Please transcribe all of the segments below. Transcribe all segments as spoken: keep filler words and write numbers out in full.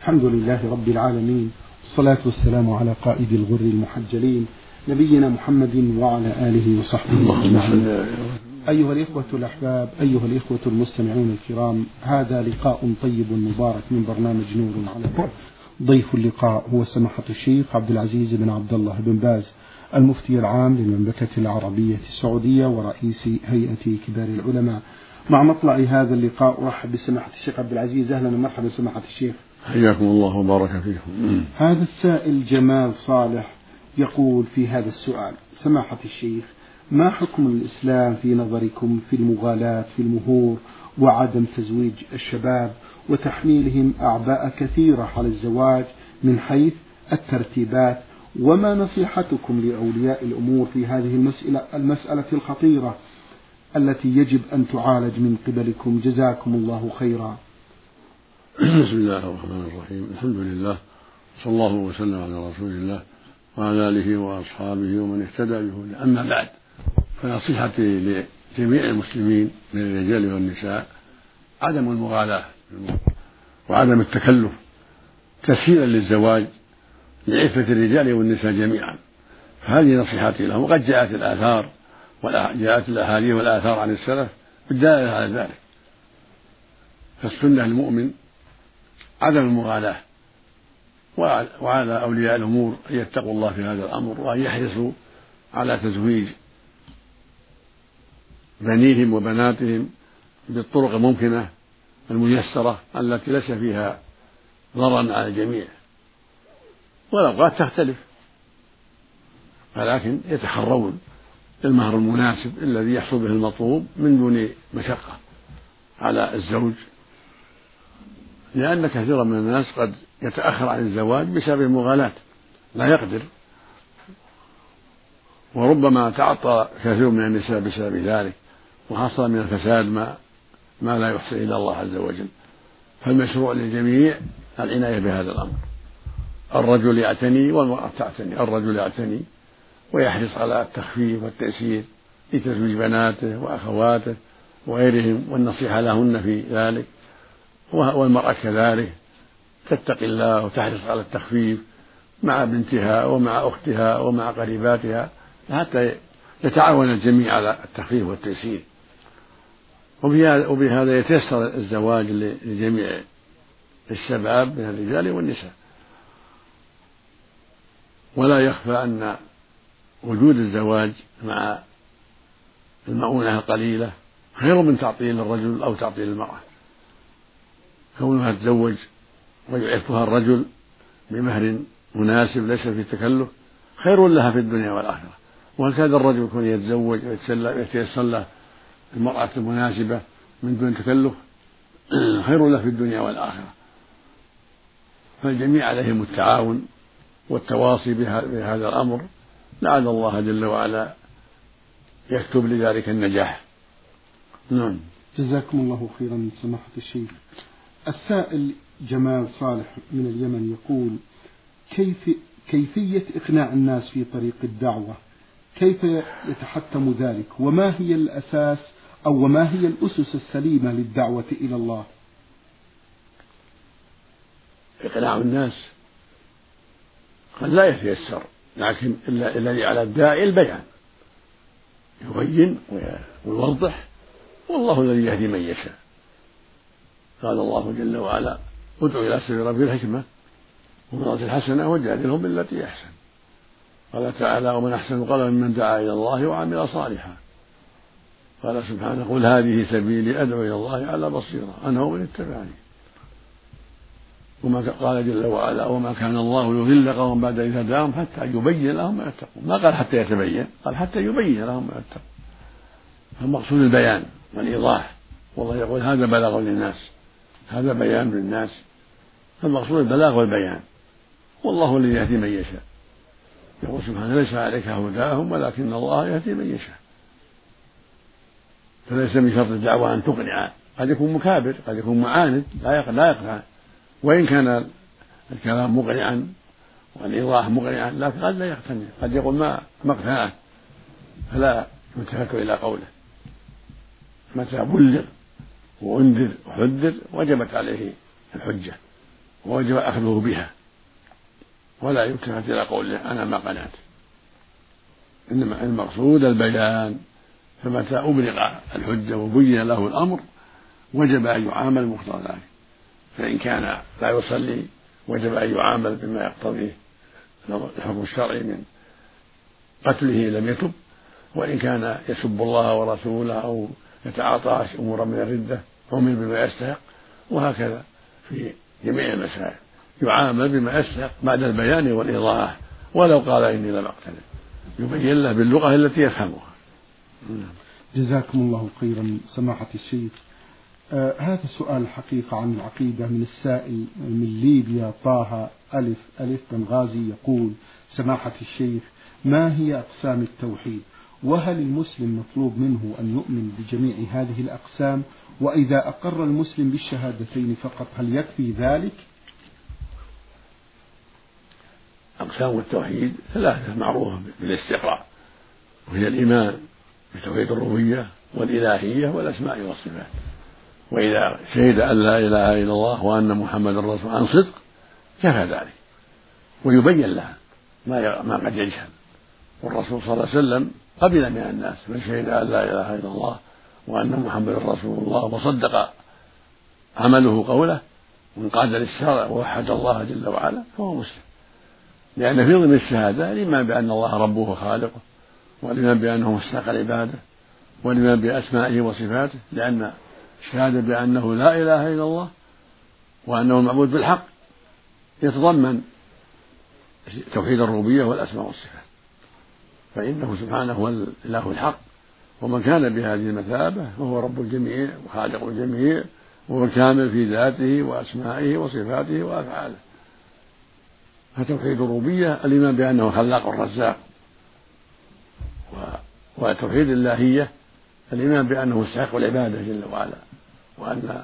الحمد لله رب العالمين، والصلاة والسلام على قائد الغر المحجلين نبينا محمد وعلى آله وصحبه أجمعين. أيها الإخوة الأحباب، أيها الإخوة المستمعون الكرام، هذا لقاء طيب مبارك من برنامج نور على الدرب. ضيف اللقاء هو سماحة الشيخ عبد العزيز بن عبد الله بن باز، المفتي العام للمملكة العربية السعودية ورئيس هيئة كبار العلماء. مع مطلع هذا اللقاء أرحب بسماحة الشيخ عبد العزيز. أهلا ومرحبا سماحة الشيخ. حياكم الله وبارك فيكم. هذا السائل جمال صالح يقول في هذا السؤال: سماحة الشيخ، ما حكم الإسلام في نظركم في المغالاة في المهور وعدم تزويج الشباب وتحميلهم أعباء كثيرة على الزواج من حيث الترتيبات؟ وما نصيحتكم لأولياء الأمور في هذه المسألة, المسألة الخطيرة التي يجب أن تعالج من قبلكم؟ جزاكم الله خيرا. بسم الله الرحمن الرحيم. الحمد لله، صلى الله وسلم على رسول الله وعلى آله وأصحابه ومن اهتدى به. أما بعد، فنصيحتي لجميع المسلمين من الرجال والنساء عدم المغالاة وعدم التكلف تسهيلا للزواج لعفة الرجال والنساء جميعا. فهذه نصيحتي لهم، وقد جاءت الآثار وجاءت الأحاديث والآثار عن السلف بالدلالة على ذلك. فالسنة المؤمن عدم المغالاة، وعلى أولياء الأمور أن يتقوا الله في هذا الأمر وأن يحرصوا على تزويج بنيهم وبناتهم بالطرق الممكنة الميسرة التي ليس فيها ضرر على الجميع، والأوقات تختلف، ولكن يتحرون المهر المناسب الذي يحصل به المطلوب من دون مشقة على الزوج، لأن كثيرا من الناس قد يتأخر عن الزواج بسبب المغالاة، لا يقدر، وربما تعطى كثير من النساء بسبب ذلك، وحصل من الفساد ما ما لا يحصي إلى الله عز وجل. فالمشروع للجميع العناية بهذا الأمر. الرجل يعتني والمرأة تعتني. الرجل يعتني ويحرص على التخفيف والتيسير لتزويج بناته وأخواته وغيرهم، والنصيحة لهن في ذلك، والمرأة كذلك تتقي الله وتحرص على التخفيف مع بنتها ومع أختها ومع قريباتها حتى يتعاون الجميع على التخفيف والتيسير، وبهذا يتيسر الزواج لجميع الشباب من الرجال والنساء. ولا يخفى أن وجود الزواج مع المؤونة القليلة خير من تعطيل الرجل أو تعطيل المرأة. كونها تتزوج ويعفها الرجل بمهر مناسب ليس في تكلف خير لها في الدنيا والآخرة، وهكذا الرجل يكون يتزوج ويتيسر له المرأة المناسبة من دون تكلف خير له في الدنيا والآخرة. فالجميع عليهم التعاون والتواصي بهذا الأمر، لعل الله جل وعلا يكتب لذلك النجاح. نعم. جزاكم الله خيرا سماحة الشيخ. السائل جمال صالح من اليمن يقول: كيف كيفية إقناع الناس في طريق الدعوة؟ كيف يتحتم ذلك؟ وما هي الأساس أو وما هي الأسس السليمة للدعوة إلى الله؟ إقناع الناس قد لا يتيسر، لكن الذي على الداعي البيان، يبين ويوضح، والله الذي يهدي من يشاء. قال الله جل وعلا: ادع إلى سبيل ربك بالحكمة والموعظة الحسنة وجادلهم بالتي أحسن. قال تعالى: ومن أحسن قولا ممن دعا إلى الله وعمل صالحا. قال سبحانه: قل هذه سبيلي أدعو إلى الله على بصيرة أنا ومن اتبعني. وما قال جل وعلا: وما كان الله ليضل قوما بعد إذ هداهم حتى يبين لهم ما يتقون. ما قال حتى يتبين، قال حتى يبين لهم ما يتقون. فالمقصود البيان والإيضاح، والله يقول: هذا بلاغ للناس، هذا بيان للناس. فالمقصود البلاغ والبيان، والله الذي يهدي من يشاء. يقول سبحانه: ليس عليك هداهم ولكن الله يهدي من يشاء. فليس من شرط الدعوة أن تقنع، قد يكون مكابر، قد يكون معاند لا يقنع، وإن كان الكلام مقنعا والإيضاح مقنعا لكن قد لا يقتنع، قد يقول ما ما اقتنعت، فلا يلتفت إلى قوله. متى بلغ وأنذر وحذر وجبت عليه الحجة، ووجب أخذه بها، ولا يلتفت إلى قوله أنا ما قنعت، إنما المقصود البيان. فمتى أبلغ الحجة وبين له الأمر وجب أن يعامل مقتضى ذلك، فإن كان لا يصلي وجب أن يعامل بما يقتضيه الحكم الشرعي من قتله لم يتب، وإن كان يسب الله ورسوله أو يتعاطى أمورا من الردة عمل بما يستحق، وهكذا في جميع المسائل يعامل بما يستحق بعد البيان والإيضاح، ولو قال إني لم أقتله يبين له باللغة التي يفهمها. جزاكم الله خيرا سماحة الشيخ. آه هذا السؤال الحقيقة عن العقيدة من السائل من ليبيا طه ألف ألف بنغازي، يقول: سماحة الشيخ، ما هي أقسام التوحيد؟ وهل المسلم مطلوب منه أن يؤمن بجميع هذه الأقسام؟ وإذا أقر المسلم بالشهادتين فقط هل يكفي ذلك؟ أقسام التوحيد ثلاثة معروفة بالاستقراء، وهي الإيمان بتوحيد الربوبية والإلهية والأسماء والصفات. وإذا شهد أن لا إله إلا الله وأن محمدا رسول عن صدق كفى ذلك، ويبين لها ما ما قد يجهل. والرسول صلى الله عليه وسلم قبل من الناس من شهد أن لا إله إلا الله وأن محمدا رسول الله وصدق عمله قوله وانقاد للشرع ووحد الله جل وعلا فهو مسلم، لأن في ضمن الشهادة الإيمان بأن الله ربه وخالقه، والإيمان بأنه مستحق العبادة، والإيمان بأسمائه وصفاته، لأن الشهادة بأنه لا إله إلا الله وأنه المعبود بالحق يتضمن توحيد الربوبية والأسماء والصفات، فإنه سبحانه هو الإله الحق، ومن كان بهذه المثابة فهو رب الجميع وخالق الجميع وهو كامل في ذاته وأسمائه وصفاته وأفعاله. فتوحيد الربوبية الإيمان بأنه خلاق الرزاق، وتوحيد اللهية الإيمان بأنه مستحق العبادة جل وعلا، وأن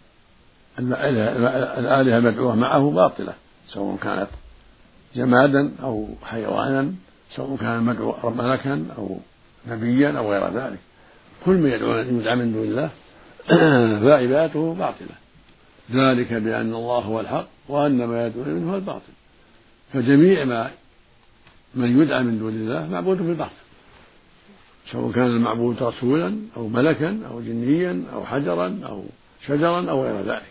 الآلهة المدعوة معه باطلة سواء كانت جمادا أو حيوانا، سواء كان المدعو ملكا أو نبيا أو غير ذلك، كل ما يدعى من دون الله فعبادته باطلة، ذلك بأن الله هو الحق وأن ما يدعون منه هو الباطل. فجميع ما من يدعى من دون الله معبود بالباطل، سواء كان المعبود رسولا أو ملكا أو جنيا أو حجرا أو شجرا أو غير ذلك.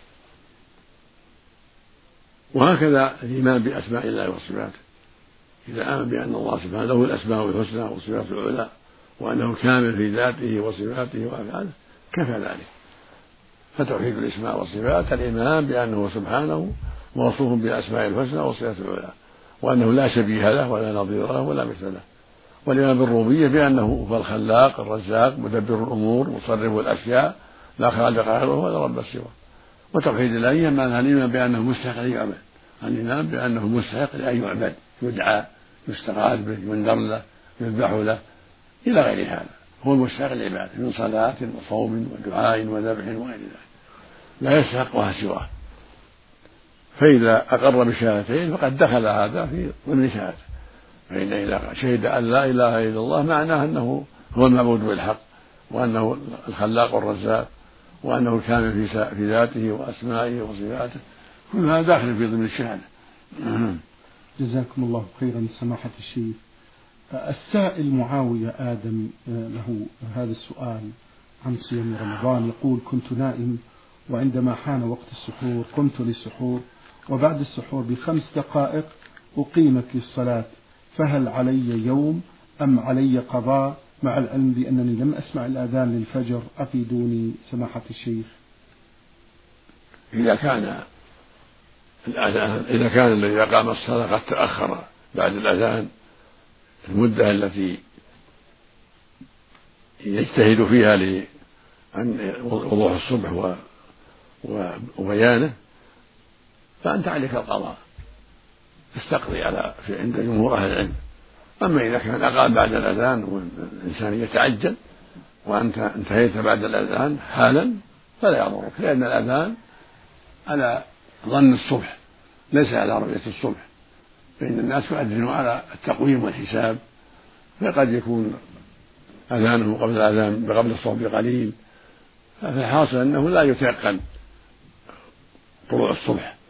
وهكذا الإيمان بأسماء الله وصفاته، إذا آمن بأن الله سبحانه له الأسماء الحسنى والصفات العلى وأنه كامل في ذاته وصفاته وأفعاله كفى ذلك. فتوحيد الأسماء والصفات الإيمان بأنه سبحانه موصوف بالأسماء الحسنى والصفات العلى، وأنه لا شبيه له ولا نظير له ولا مثل له. والإيمان بالربوبية بأنه هو الخلاق الرزاق مدبر الأمور مصرف الأشياء لا خالق غيره ولا رب سواه. وتوحيد الإلهية معنى الإيمان بأنه مستحق أن يعبد، الإيمان بأنه مستحق أن يعبد، يدعى يستغاث به ينذر له يذبح له إلى غير هذا، هو المستحق العبادة من صلاة وصوم ودعاء وذبح وغير ذلك، لا يستحقها سواه. فإذا أقر بشهادتين فقد دخل هذا في ضمن شهادته، فإن إذا شهد أن لا إله إلا الله معناه أنه هو المعبود بالحق وأنه الخلاق الرزاق وأنه كامل في ذاته وأسمائه وصفاته، كل هذا داخل في ضمن الشهادة. جزاكم الله خيرا سماحة الشيخ. السائل معاوية آدم له هذا السؤال عن صيام رمضان، يقول: كنت نائم وعندما حان وقت السحور قمت للسحور، وبعد السحور بخمس دقائق أقيمت للصلاة، فهل علي يوم أم علي قضاء، مع العلم بأنني لم أسمع الأذان للفجر؟ أفيدوني سماحة الشيخ. إذا كان الأذان إذا كان الذي أقام الصلاة قد تأخر بعد الأذان المدة التي يجتهد فيها لأن وضوح الصبح وبيانه، فأنت عليك القضاء تستقضي على في عند جمهور أهل العلم. أما إذا كان أقام بعد الأذان والإنسان يتعجل وأنت انتهيت بعد الأذان حالا فلا يضرك، لأن الأذان على ظن الصبح ليس على رؤية الصبح، فإن الناس يؤذنون على التقويم والحساب، فقد يكون أذانه قبل الأذان قبل الصبح بقليل، فالحاصل أنه لا يتيقن طلوع الصبح،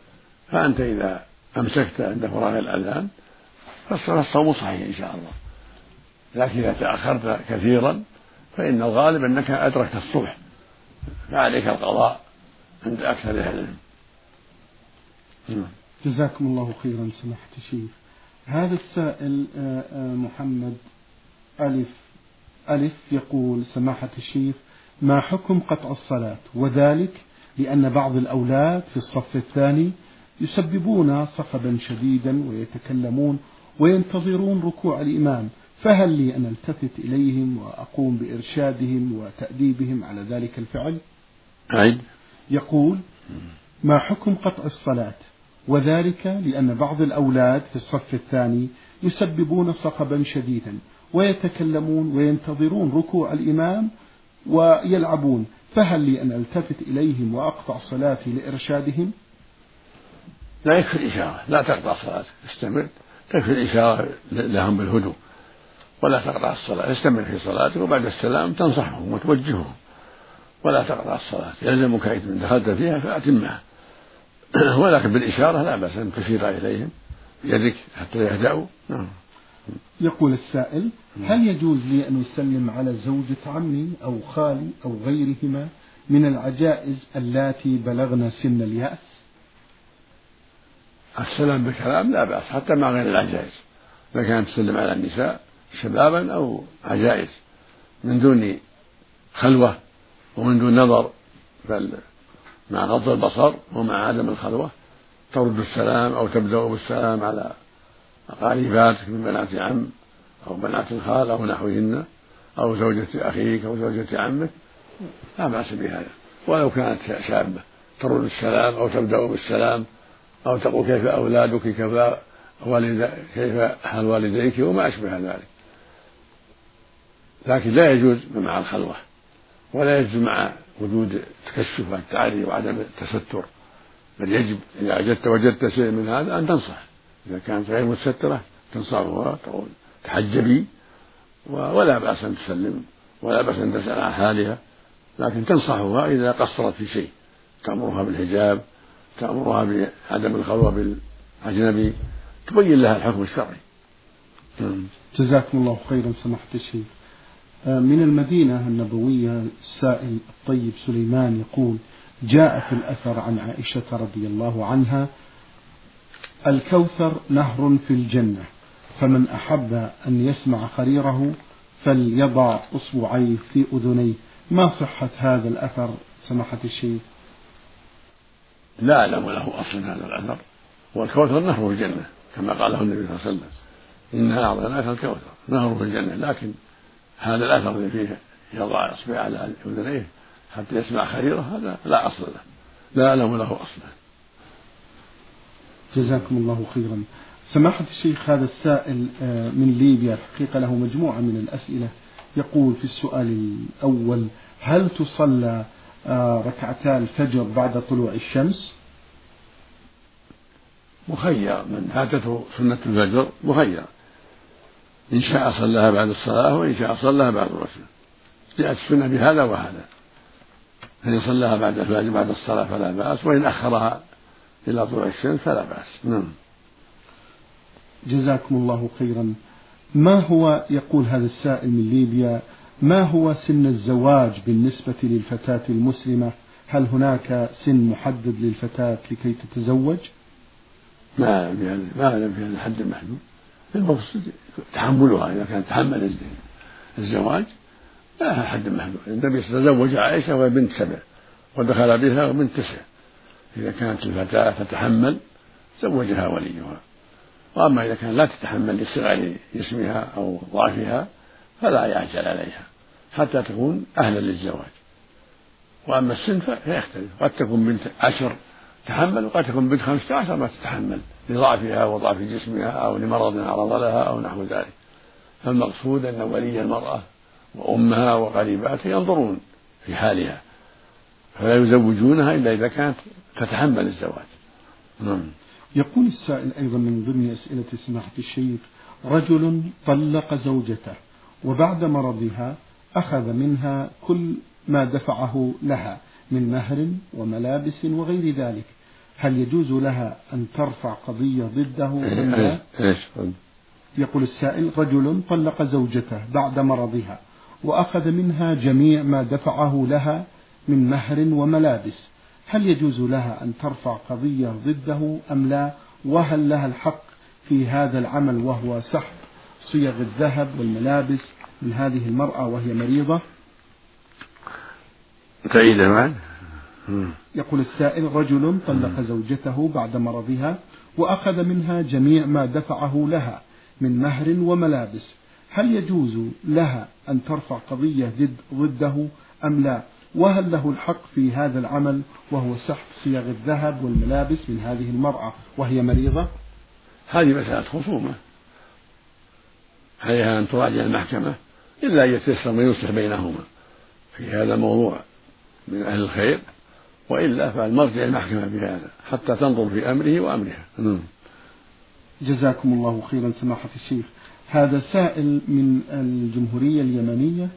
فأنت إذا أمسكت عند فراغ الأذان فالصوم صحيح إن شاء الله. لكن إذا تأخرت كثيرا فإن الغالب أنك أدركت الصبح فعليك القضاء عند أكثر أهل العلم. جزاكم الله خيرا سماحة الشيخ. هذا السائل محمد ألف ألف يقول: سماحة الشيخ، ما حكم قطع الصلاة؟ وذلك لأن بعض الأولاد في الصف الثاني يسببون صخبا شديدا ويتكلمون وينتظرون ركوع الإمام، فهل لي أن التفت إليهم وأقوم بإرشادهم وتأديبهم على ذلك الفعل؟ عيد. يقول: ما حكم قطع الصلاة؟ وذلك لأن بعض الأولاد في الصف الثاني يسببون صخبا شديدا ويتكلمون وينتظرون ركوع الإمام ويلعبون، فهل لي أن التفت إليهم وأقطع صلاتي لإرشادهم؟ لا يكفي الإشارة، لا تقطع صلاتك، استمر، تكفي الإشارة لهم بالهدوء ولا تقطع الصلاة، استمر في صلاتك وبعد السلام تنصحهم وتوجههم ولا تقطع الصلاة، يلزمك إذا دخلت فيها فأتمها. ولكن بالإشارة لا بأس أن تشير إليهم بيدك حتى يهدأوا. يقول السائل: هل يجوز لي أن أسلم على زوجة عمي أو خالي أو غيرهما من العجائز اللاتي بلغن سن اليأس؟ السلام بالكلام لا بأس حتى مع غير العجائز، إذا كانت تسلم على النساء شبابا أو عجائز من دون خلوة ومن دون نظر، بل مع غض البصر ومع عدم الخلوة ترد السلام أو تبدأ بالسلام على قريباتك من بنات عم أو بنات الخال أو نحوهن أو زوجة أخيك أو زوجة عمك، لا بأس بهذا. ولو كانت شابة ترد السلام أو تبدأ بالسلام أو تقول كيف أولادك، كيف والد كيف حال والديك وما أشبه ذلك. لكن لا يجوز مع الخلوة، ولا يجوز مع وجود التكشف والتعري وعدم التستر، بل يجب إذا وجدت وجدت شيء من هذا أن تنصح. إذا كانت غير مستترة تنصحها تقول تحجبي، ولا بأس أن تسلم ولا بأس أن تسأل عن حالها، لكن تنصحها إذا قصرت في شيء، تأمرها بالحجاب، تأمرها بعدم الخلوة بالأجنبي، تبين لها الحكم الشرعي. جزاكم الله خيرا سماحة الشيخ. من المدينة النبوية السائل الطيب سليمان يقول: جاء في الأثر عن عائشة رضي الله عنها: الكوثر نهر في الجنة، فمن أحب أن يسمع خريره فليضع أصبعيه في أذنيه. ما صحة هذا الأثر سماحة الشيخ؟ لا أعلم له أصل هذا الأثر، والكوثر نهر في الجنة كما قاله النبي صلى الله عليه وسلم: إنا أعطيناك الكوثر نهر في الجنة. لكن هذا الأثر اللي فيه يضع إصبعه على أذنيه حتى يسمع خريره هذا لا أصل له، لا أعلم له أصلا. جزاكم الله خيرا سماحة الشيخ. هذا السائل من ليبيا الحقيقة له مجموعة من الأسئلة. يقول في السؤال الأول: هل تصلى ركعتا الفجر بعد طلوع الشمس؟ مخير، من فاتته سنة الفجر مخير، إن شاء صلىها بعد الصلاة وإن شاء صلىها بعد الركعة، جاءت السنة بهذا وهذا، فإن صلىها بعد الفجر بعد الصلاة فلا بأس، وإن أخرها إلى طلوع الشمس فلا بأس. نعم. جزاكم الله خيرا. ما هو، يقول هذا السائل من ليبيا، ما هو سن الزواج بالنسبة للفتاة المسلمة؟ هل هناك سن محدد للفتاة لكي تتزوج؟ ما أعلم ما أعلم في هذا الحد المحدود، المقصود تحملها إذا كانت تحمل الزواج لا حد محدود. النبي تزوج عائشة وهي بنت سبع ودخل بها وبنت تسع، إذا كانت الفتاة تتحمل زوجها وليها، وأما إذا كان لا تتحمل لصغر جسمها أو ضعفها فلا يعجل عليها حتى تكون أهلا للزواج. وأما السن فيختلف، قد تكون بنت عشر تحمل وقد تكون بنت خمسة عشر ما تتحمل لضعفها وضعف جسمها أو لمرض عرض لها أو نحو ذلك. فالمقصود أن ولي المرأة وأمها وقريباتها ينظرون في حالها فلا يزوجونها إلا إذا كانت تتحمل الزواج. نعم. يقول السائل أيضا من ضمن أسئلة سماحة الشيخ: رجل طلق زوجته وبعد مرضها أخذ منها كل ما دفعه لها من مهر وملابس وغير ذلك، هل يجوز لها أن ترفع قضية ضده أم لا؟ يقول السائل: رجل طلق زوجته بعد مرضها وأخذ منها جميع ما دفعه لها من مهر وملابس، هل يجوز لها أن ترفع قضية ضده أم لا؟ وهل لها الحق في هذا العمل وهو سحب صيغ الذهب والملابس من هذه المرأة وهي مريضة؟ تعيده معا. يقول السائل: رجل طلق زوجته بعد مرضها وأخذ منها جميع ما دفعه لها من مهر وملابس، هل يجوز لها أن ترفع قضية ضده أم لا؟ وهل له الحق في هذا العمل وهو سحب صيغ الذهب والملابس من هذه المرأة وهي مريضة؟ هذه مسألة خصومة، عليها أن تراجع المحكمة إلا أن يتيسر من يصلح بينهما في هذا الموضوع من أهل الخير، وإلا فالمرجع المحكمة بهذا حتى تنظر في أمره وأمرها. جزاكم الله خيرا سماحة الشيخ. هذا سائل من الجمهورية اليمنية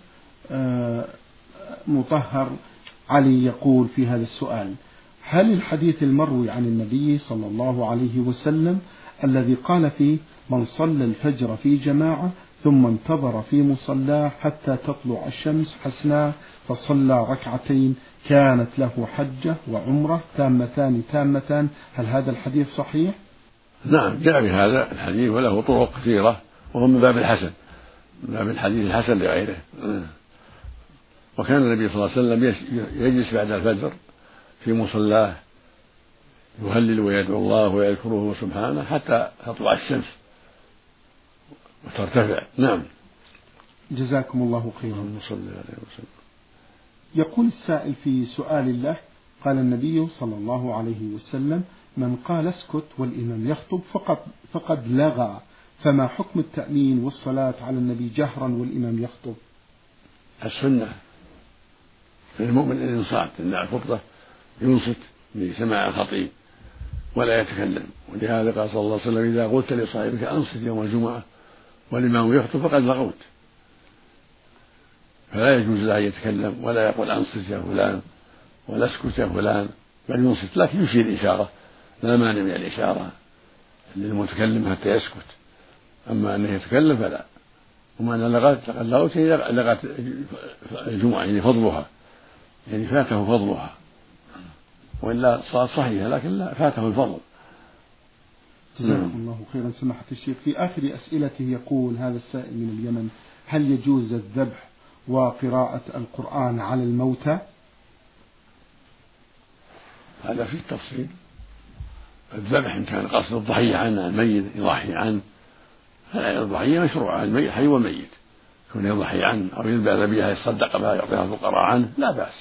مطهر علي يقول في هذا السؤال: هل الحديث المروي عن النبي صلى الله عليه وسلم الذي قال فيه من صلى الفجر في جماعة ثم انتظر في مصلاه حتى تطلع الشمس حسناء فصلى ركعتين كانت له حجة وعمرة تامتان تامتان، هل هذا الحديث صحيح؟ نعم، جاء بهذا الحديث وله طرق كثيرة وهو من باب الحسن، من باب الحديث الحسن لغيره. وكان النبي صلى الله عليه وسلم يجلس بعد الفجر في مصلاه يهلل ويدعو الله ويذكره سبحانه حتى تطلع الشمس وترتفع. نعم. جزاكم الله خيرا. يقول السائل في سؤال له: قال النبي صلى الله عليه وسلم: من قال اسكت والإمام يخطب فقد, فقد لغى، فما حكم التأمين والصلاة على النبي جهرا والإمام يخطب؟ السنة للمؤمن الإنصات، إن الخطبة ينصت لسماع الخطيب ولا يتكلم، ولهذا قال صلى الله عليه وسلم: إذا قلت لصاحبك أنصت يوم الجمعة والإمام يخطب فقد لغوت، فلا يجوز له أن يتكلم ولا يقول أنصت يا فلان ولا اسكت يا فلان، بل ينصت، لكن يشير الإشارة، لا مانع من الإشارة للمتكلم حتى يسكت، أما أنه يتكلم فلا. وما أن لغت لقد لغوت لغت الجمعة يعني فضلها، يعني فاته فضلها، وإلا صارت صحيحة لكن لا فاته الفضل. جزاكم الله خيرا سماحة الشيخ. في آخر أسئلته يقول هذا السائل من اليمن: هل يجوز الذبح وقراءة القرآن على الموتى؟ هذا في التفصيل. الذبح إن كان قصد الضحية عنه الميت يضحي عنه، الضحية مشروعة، الميت حي والميت يكون يضحي عنه أو يذبح ذبيحة يتصدق بها يعطيها الفقراء عنه لا بأس.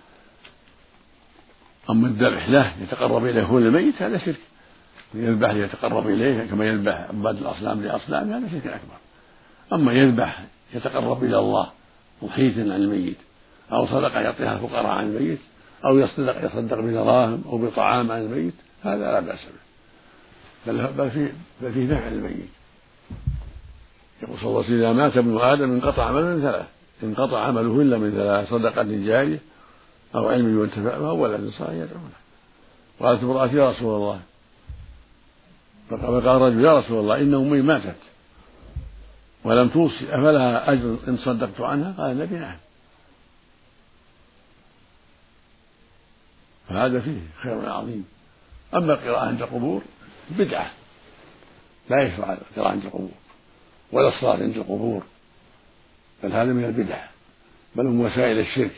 أما الذبح له يتقرب إليه هو الميت هذا شرك، يذبح ليتقرب إليه كما يذبح عباد الأصنام لأصنام هذا شرك أكبر. أما يذبح يتقرب إلى الله مضحية عن الميت أو صدقة يعطيها الفقراء عن الميت أو يصدق يصدق بدراهم أو بطعام عن الميت هذا لا بأس به، بل فيه بل فيه نفع للميت. يقول صلى الله عليه وسلم: إذا مات ابن آدم انقطع عمله من ثلاث، انقطع عمله إلا من ثلاث: صدقة جارية أو علم ينتفع به أو ولد صالح يدعو له. قالت امرأة: يا رسول الله، فقال الرجل: يا رسول الله إن أمي ماتت ولم توصي أفلها أجر إن صدقت عنها؟ قال النبي: نعم. فهذا فيه خير عظيم. أما القراءة عند القبور بدعة، لا يشرع القراءة عند القبور ولا الصلاة عند القبور، بل هذا من البدع، بل من وسائل الشرك.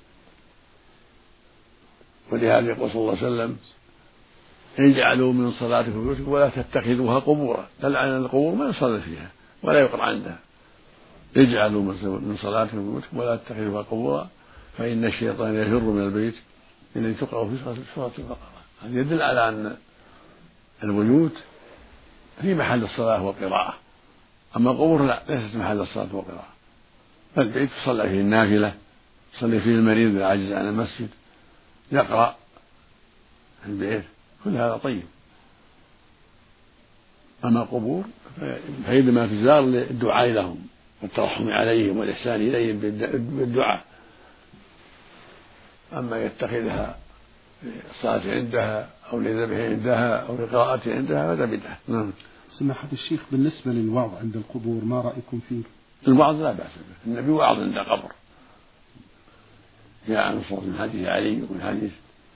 ولهذا يقول صلى الله عليه وسلم: اجعلوا من صلاتكم بيوتكم ولا تتخذوها قبورا، دل على القبور ما يصلى فيها ولا يقرأ عندها. اجعلوا من صلاتكم بيوتكم ولا تتخذوها قبورا فإن الشيطان يفر من البيت الذي تقرأ في سورة البقرة. هذا يدل على أن البيوت في محل الصلاة والقراءة، أما القبور لا، ليست محل الصلاة والقراءة. فالبيت تصلى فيه النافلة، يصلي فيه المريض إذا عجز عن المسجد، يقرأ في البيت، كل هذا طيب. أما القبور فإنما تزار للدعاء لهم والترحم عليهم والإحسان إليهم بالدعاء. أما يتخذها للصلاة عندها أو للذبح عندها أو للقراءة عندها فهذا بدعة. نعم. سماحة الشيخ بالنسبة للوعظ عند القبور ما رأيكم فيه؟ الوعظ لا بأس به، النبي وعظ عند قبر، جاء عن الصوت من حديث علي ومن حديث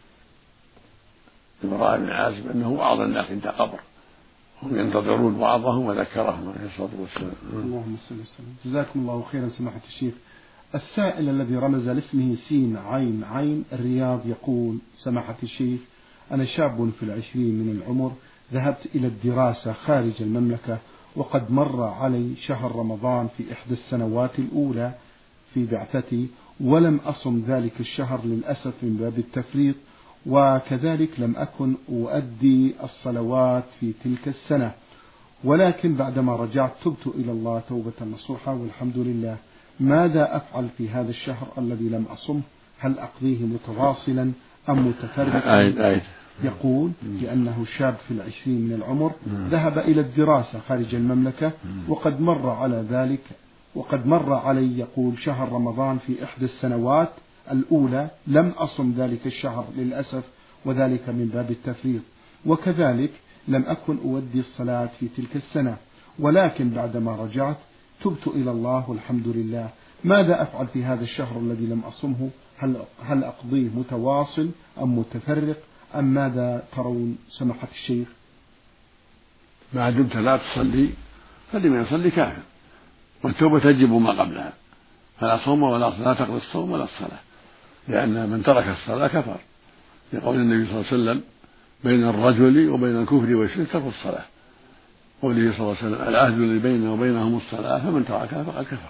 البراء بن عازب أنه وعظ الناس عند قبر هم ينتظرون وعظهم وذكرهم عليه الصلاة والسلام. اللهم صل وسلم. جزاكم الله خيرا سماحة الشيخ. السائل الذي رمز لاسمه سين عين عين الرياض يقول: سماحة الشيخ، أنا شاب في العشرين من العمر، ذهبت إلى الدراسة خارج المملكة، وقد مر علي شهر رمضان في إحدى السنوات الأولى في بعثتي، ولم أصم ذلك الشهر للأسف من باب التفريط، وكذلك لم أكن أؤدي الصلوات في تلك السنة، ولكن بعدما رجعت تبت إلى الله توبة نصوحة والحمد لله. ماذا أفعل في هذا الشهر الذي لم أصمه؟ هل أقضيه متواصلا أم متفرقا؟ يقول لأنه شاب في العشرين من العمر، ذهب إلى الدراسة خارج المملكة، وقد مر على ذلك وقد مر علي يقول شهر رمضان في إحدى السنوات الأولى، لم أصم ذلك الشهر للأسف، وذلك من باب التفريط، وكذلك لم أكن أودي الصلاة في تلك السنة، ولكن بعدما رجعت تبت إلى الله والحمد لله. ماذا أفعل في هذا الشهر الذي لم أصمه؟ هل هل أقضيه متواصل أم متفرق أم ماذا ترون سماحة الشيخ؟ ما دمت لا تصلي فلمن يصلي كافر، والتوبة تجب ما قبلها، فلا صوم ولا صلاة، لا تقضي الصوم ولا الصلاة، لأن من ترك الصلاة كفر، لقول النبي صلى الله عليه وسلم: بين الرجل وبين الكفر والشرك ترك الصلاة، قوله صلى الله عليه وسلم: العهد الذي بيننا وبينهم الصلاة فمن تركها فقد كفر.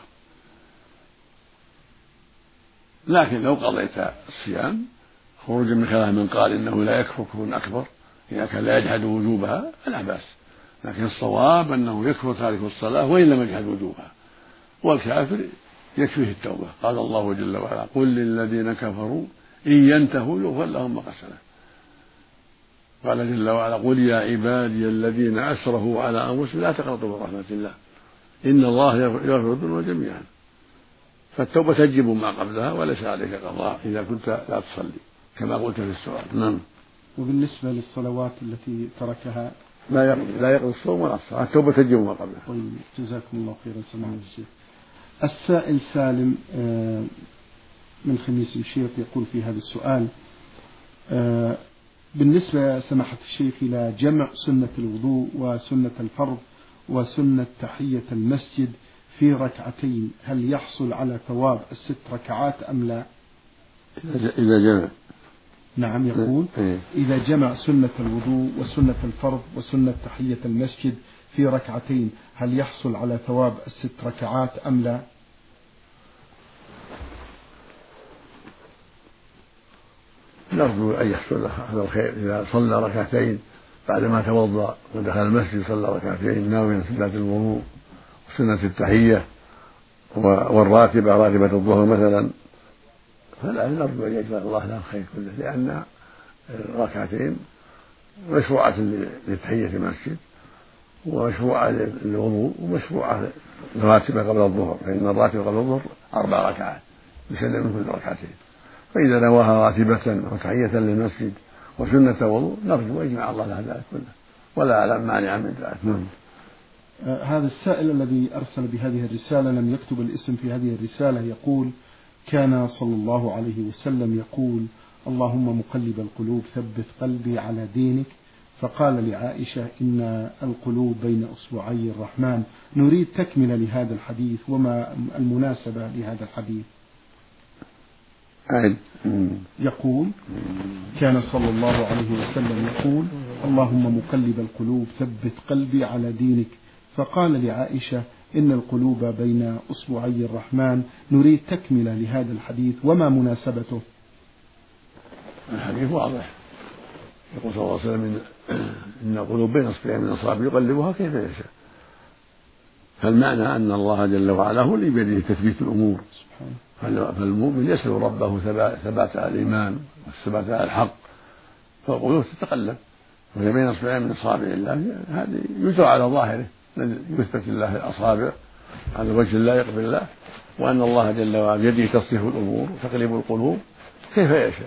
لكن لو قضيت الصيام خروجا من خلاف من قال إنه لا يكفر كفر أكبر إذا كان لا يجحد وجوبها فلا بأس، لكن الصواب أنه يكفر تارك الصلاة وإن لم يجحد وجوبها، والكافر يكفيه التوبة. قال الله جل وعلا: قل للذين كفروا إن ينتهوا يغفر لهم ما قد سلف. قال جل وعلا: قل يا عبادي الذين أسرفوا على أنفسهم لا تقنطوا من رحمة الله إن الله يغفر الذنوب جميعا. فالتوبة تجب ما قبلها وليس عليك قضاء إذا كنت لا تصلي كما قلت في السؤال. نعم. وبالنسبة للصلوات التي تركها لا يقضي لا يقضي الصوم ولا الصلاة، التوبة تجب ما قبلها. طيب جزاكم الله خيرا سماحة الشيخ. السائل سالم من خميس مشيط يقول في هذا السؤال: بالنسبة سماحة الشيخ إلى جمع سنة الوضوء وسنة الفرض وسنة تحية المسجد في ركعتين، هل يحصل على ثواب الست ركعات أم لا؟ إذا جمع. نعم. يقول: إذا جمع سنة الوضوء وسنة الفرض وسنة تحية المسجد في ركعتين هل يحصل على ثواب الست ركعات أم لا؟ نرجو أن يحصل هذا الخير إذا صلى ركعتين بعدما توضأ ودخل المسجد صلى ركعتين ناويا سنة الوضوء وسنة التحية والراتبة راتبة الظهر مثلا، فلا نرجو أن يجزى الله له الخير كله، لأن الركعتين مشروعة لتحية المسجد ومشروعة للوضوء ومشروعة الراتبة قبل الظهر، فإن الراتبة قبل الظهر أربع ركعات يسلم من كل ركعتين، فإذا نواها راتبة وتحية للمسجد وسنة وضوء نرجو أن يجمع الله له ذلك كله ولا أعلم مانعا من ذلك. نعم. آه هذا السائل الذي أرسل بهذه الرسالة لم يكتب الاسم في هذه الرسالة يقول: كان صلى الله عليه وسلم يقول: اللهم مقلب القلوب ثبت قلبي على دينك، فقال لعائشة: إن القلوب بين أصبعي الرحمن. نريد تكملة لهذا الحديث وما المناسبة لهذا الحديث. يقول: كان صلى الله عليه وسلم يقول: اللهم مقلب القلوب ثبت قلبي على دينك، فقال لعائشة: إن القلوب بين أصبعي الرحمن. نريد تكملة لهذا الحديث وما مناسبته. الحديث واضح، يقول صلى الله عليه وسلم: إن القلوب بين أصبعين من أصابعه يقلبها كيف يشاء، فالمعنى أن الله جل وعلا هو اللي بيده تثبيت الأمور، فالمؤمن يسأل ربه ثبات على الإيمان والثبات على الحق، فالقلوب تتقلب وهي بين أصبعين من أصابع الله، هذه يجرى على ظاهره يثبت الله الأصابع على وجه لا يقبل الله، وأن الله جل وعلا بيده تصريف الأمور وتقليب القلوب كيف يشاء،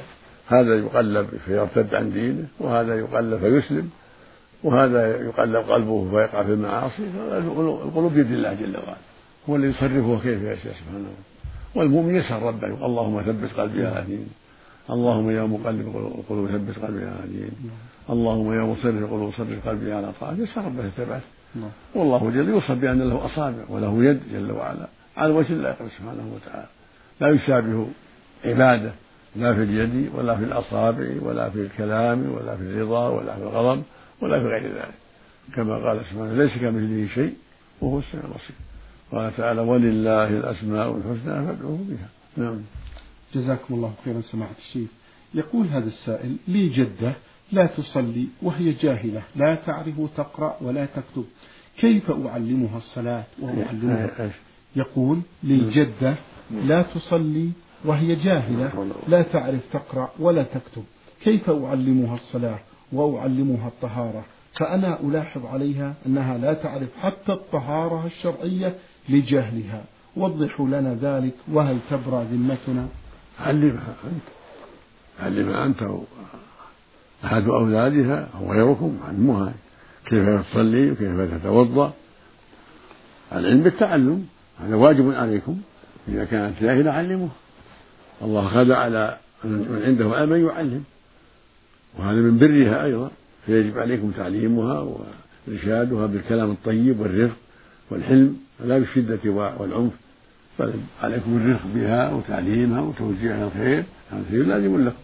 هذا يقلب فيرتد عن دينه، وهذا يقلب فيسلم، وهذا يقلب قلبه فيقع في المعاصي. القلوب بيد الله جل وعلا، هو الذي يصرفه كيف يشاء سبحانه وتعالى. والمؤمن يسأل ربه: اللهم ثبت قلبي على دينك، اللهم يا مقلب القلوب ثبت قلبي على دينك، اللهم يا مصرف القلوب صرف قلبي على طاعتك. يسأل ربه الثبات، والله جل يوصف بأن له أصابع وله يد جل وعلا على وجه الله سبحانه وتعالى، لا يشابه عباده لا في اليد ولا في الأصابع ولا في الكلام ولا في الرضا ولا في الغضب ولا في غير ذلك، كما قال سبحانه: ليس كمثله شيء وهو السميع البصير. قال تعالى: ولله الأسماء الحسنى فادعوه بها. نعم. جزاكم الله خيرا سماحة الشيخ. يقول هذا السائل: لي جدة لا تصلي وهي جاهلة، لا تعرف تقرأ ولا تكتب، كيف أعلمها الصلاة وأعلمها؟ يقول: لي جدة لا تصلي وهي جاهلة، لا تعرف تقرأ ولا تكتب، كيف أعلمها الصلاة وأعلمها الطهارة؟ فأنا ألاحظ عليها أنها لا تعرف حتى الطهارة الشرعية لجهلها، وضحوا لنا ذلك، وهل تبرأ ذمتنا؟ علمها أنت، علمها أنت أحد أولادها أو غيركم، علموها كيف تصلي وكيف تتوضأ. العلم بالتعلم، هذا واجب عليكم. إذا كانت جاهلة علموها. الله خلق على من عنده علم يعلم، وهذا من برها أيضا، فيجب عليكم تعليمها وإرشادها بالكلام الطيب والرفق والحلم، لا بالشدة والعنف، بل عليكم الرفق بها وتعليمها وتوجيهها الخير، هذا شيء لازم لكم.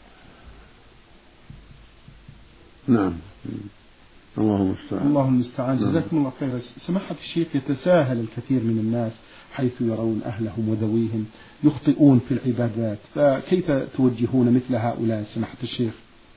نعم. الله المستعان. الله المستعان. جزاكم الله خيرا. سماحة الشيخ، يتساهل الكثير من الناس حيث يرون أهلهم وذويهم يخطئون في العبادات، فكيف توجهون مثل هؤلاء سماحة الشيخ؟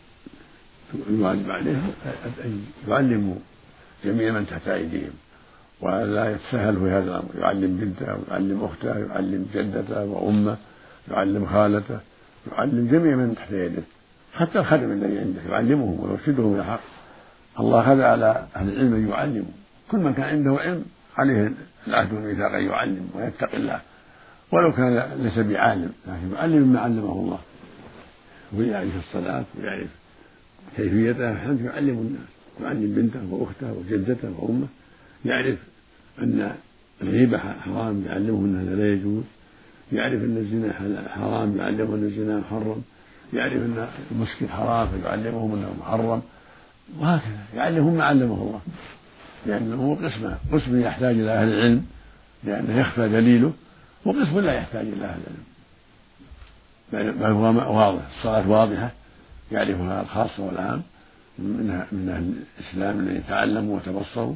الواجب عليهم أن يعلموا جميع من تحت أيديهم، ولا يتساهل في هذا الأمر، يعلم بنته ويعلم أخته، يعلم جدته وأمه، يعلم خالته، يعلم جميع من تحت يده، حتى الخدم الذي عنده يعلمهم ويرشدهم إلى الحق. الله خلق على أهل العلم أن يعلموا، كل من كان عنده علم عليه العهد والميثاق أن يعلم ويتقي الله، ولو كان ليس بعالم، لكن يعلم ما علمه الله، ويعرف الصلاة ويعرف كيفيتها، حتى يعلم الناس، يعلم بنته وأخته وجدته وأمه، يعرف أن الغيبة حرام يعلمه أنها لا يجوز، يعرف أن الزنا حرام يعلمه أن الزنا محرم، يعرف أن المسكر حرام فيعلمهم أنه محرم، وهكذا يعلمهم ما علمه الله. لأنه قسم قسم يحتاج إلى أهل العلم لأنه يخفى دليله، وقسم لا يحتاج إلى أهل العلم، بل هو واضح، الصلاة واضحة يعرفها الخاص والعام من أهل الإسلام الذين تعلموا وتبصروا،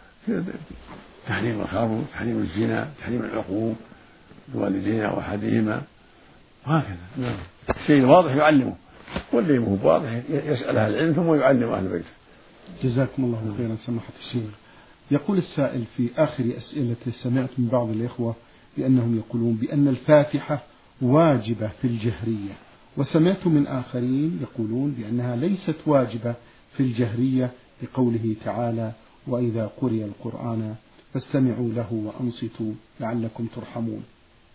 تحريم الخمر، تحريم الزنا، تحريم العقوق الوالدين أو أحدهما، وهكذا. نعم. شيء واضح يعلمه، واللي مو واضح يسأل أهل العلم ثم يعلم أهل بيته. جزاكم الله خيرا سماحة الشيخ. يقول السائل في آخر أسئلته: سمعت من بعض الإخوة بأنهم يقولون بأن الفاتحة واجبة في الجهرية، وسمعت من آخرين يقولون بأنها ليست واجبة في الجهرية لقوله تعالى: وإذا قرئ القرآن فاستمعوا له وأنصتوا لعلكم ترحمون.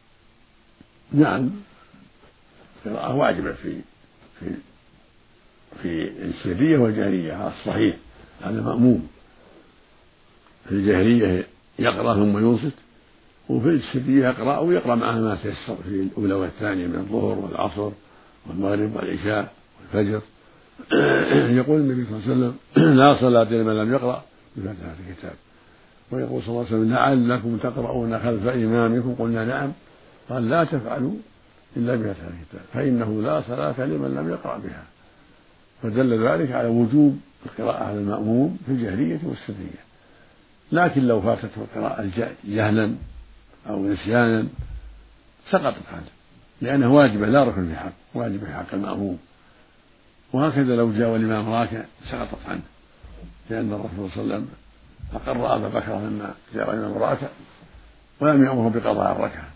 نعم، القراءة واجبة في في في السرية والجهرية، هذا الصحيح، هذا مأموم. في الجهرية يقرأ ثم ينصت، وفي السرية يقرأ ويقرأ معه ما تيسر في الأولى والثانية من الظهر والعصر والمغرب والعشاء والفجر. يقول النبي صلى الله عليه وسلم: لا صلاة لمن لم يقرأ بفاتحة الكتاب. ويقول صلى الله عليه وسلم: لعلكم تقرؤون خلف إمامكم. قلنا: نعم. قال: لا تفعلوا إلا بفاتحة الكتاب فإنه لا صلاة لمن لم يقرأ بها. فدل ذلك على وجوب القراءة على المأموم في الجهرية والسرية. لكن لو فاتته القراءة جهلا أو نسيانا سقطت عنه، لأنها واجبة لا ركن في حق، واجبة في حق المأموم. وهكذا لو جاء الإمام راكع سقطت عنه، لأن الرسول صلى الله عليه وسلم أقر أبا بكر لما جاء الإمام راكع ولم يأمره بقضاء الركعة،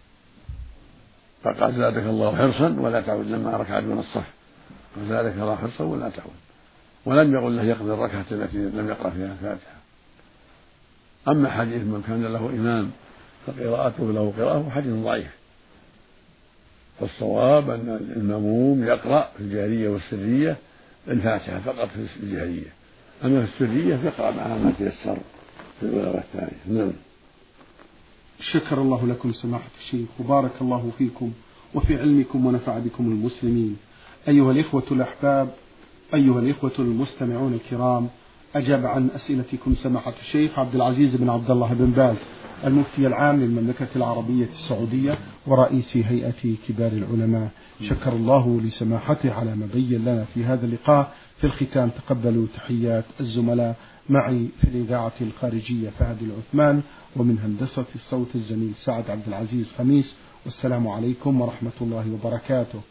فقال: زادك الله حرصا ولا تعود، لما ركع دون الصف فزادك الله حرصا ولا تعود، ولم يقل له يقضي الركعة التي لم يقرأ فيها الفاتحة. أما حديث من كان له إمام فقراءته له قراءة حديث ضعيف، فالصواب أن المأموم يقرأ في الجهرية والسرية الفاتحة فقط في الجهرية، أما في السرية فيقرأ معها ما تيسر في الأولى والثانية. نعم. شكر الله لكم سماحة الشيخ وبارك الله فيكم وفي علمكم ونفع بكم المسلمين. أيها الإخوة الأحباب، أيها الإخوة المستمعون الكرام، أجاب عن أسئلتكم سماحة الشيخ عبد العزيز بن عبد الله بن باز المفتي العام للمملكة العربية السعودية ورئيس هيئة كبار العلماء. شكر الله لسماحته على ما بين لنا في هذا اللقاء. في الختام تقبلوا تحيات الزملاء معي في الإذاعة الخارجية فهد العثمان، ومن هندسة الصوت الزميل سعد عبد العزيز خميس، والسلام عليكم ورحمة الله وبركاته.